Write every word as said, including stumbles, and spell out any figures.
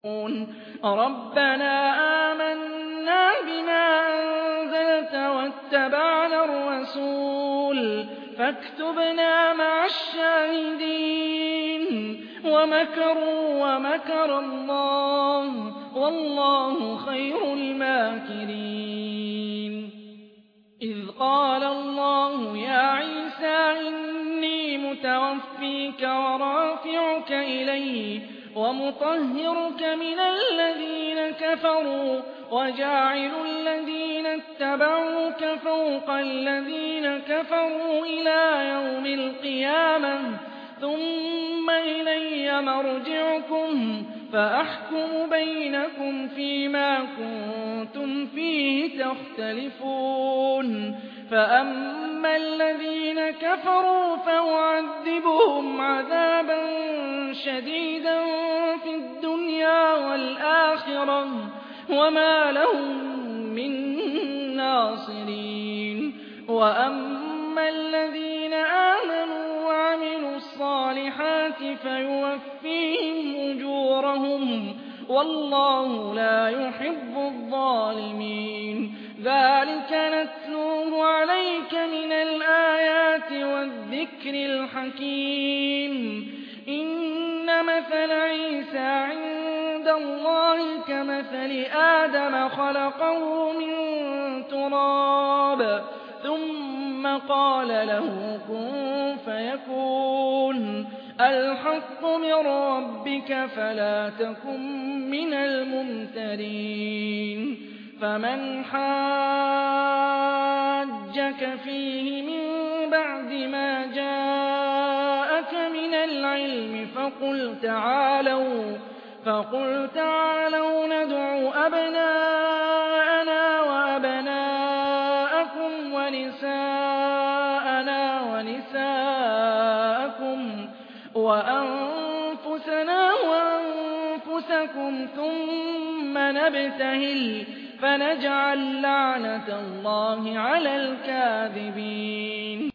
رَبَّنَا آمَنَّا بِمَا أَنزَلْتَ وَاتَّبَعْنَا الرَّسُولَ فَاكْتُبْنَا مَعَ الشَّاهِدِينَ وَمَكَرُوا وَمَكَرَ اللَّهُ وَاللَّهُ خَيْرُ الْمَاكِرِينَ إِذْ قَالَ اللَّهُ يَا عِيسَىٰ إِنِّي مُتَوَفِّيكَ وَرَافِعُكَ إِلَيَّ وَمُطَهِّرُكَ مِنَ الَّذِينَ كَفَرُوا وَجَاعِلُ الَّذِينَ اتَّبَعُوكَ فَوْقَ الَّذِينَ كَفَرُوا إِلَىٰ يَوْمِ الْقِيَامَةِ ثُمَّ إِلَيَّ مَرْجِعُكُمْ فَأَحْكُمُ بَيْنَكُمْ فِيمَا كُنتُمْ فِيهِ تَخْتَلِفُونَ فَأَمَّا الَّذِينَ كَفَرُوا فَأُعَذِّبُهُمْ عَذَابًا شَدِيدًا في الدُّنْيَا وَالْآخِرَةِ وَمَا لَهُم مِّن نَّاصِرِينَ وَأَمَّا الَّذِينَ آمَنُوا وَعَمِلُوا الصَّالِحَاتِ فَيُوَفِّيهِمْ أُجُورَهُمْ وَاللَّهُ لَا يُحِبُّ الظَّالِمِينَ ذَٰلِكَ نَتْلُوهُ عَلَيْكَ مِنَ الْآيَاتِ وَالذِّكْرِ الْحَكِيمِ إِنَّ مَثَلَ عِيسَىٰ عِندَ اللَّهِ كَمَثَلِ آدَمَ خَلَقَهُ مِن تُرَابٍ ثُمَّ قَالَ لَهُ كُن فَيَكُونُ الْحَقُّ مِن رَّبِّكَ فَلَا تَكُن مِّنَ الْمُمْتَرِينَ فَمَنْ حَاجَّكَ فِيهِ مِن بَعْدِ مَا جَاءَكَ مِنَ الْعِلْمِ فَقُلْ تَعَالَوْا فَقُلْ تَعَالَوْا نَدْعُ أَبْنَاءَنَا وَأَبْنَاءَكُمْ وَنِسَاءَنَا وَنِسَاءَكُمْ وَأَنفُسَنَا وَأَنفُسَكُمْ ثُمَّ نَبْتَهِلْ فَنَجْعَلْ لَعْنَتَ اللَّهِ عَلَى الْكَاذِبِينَ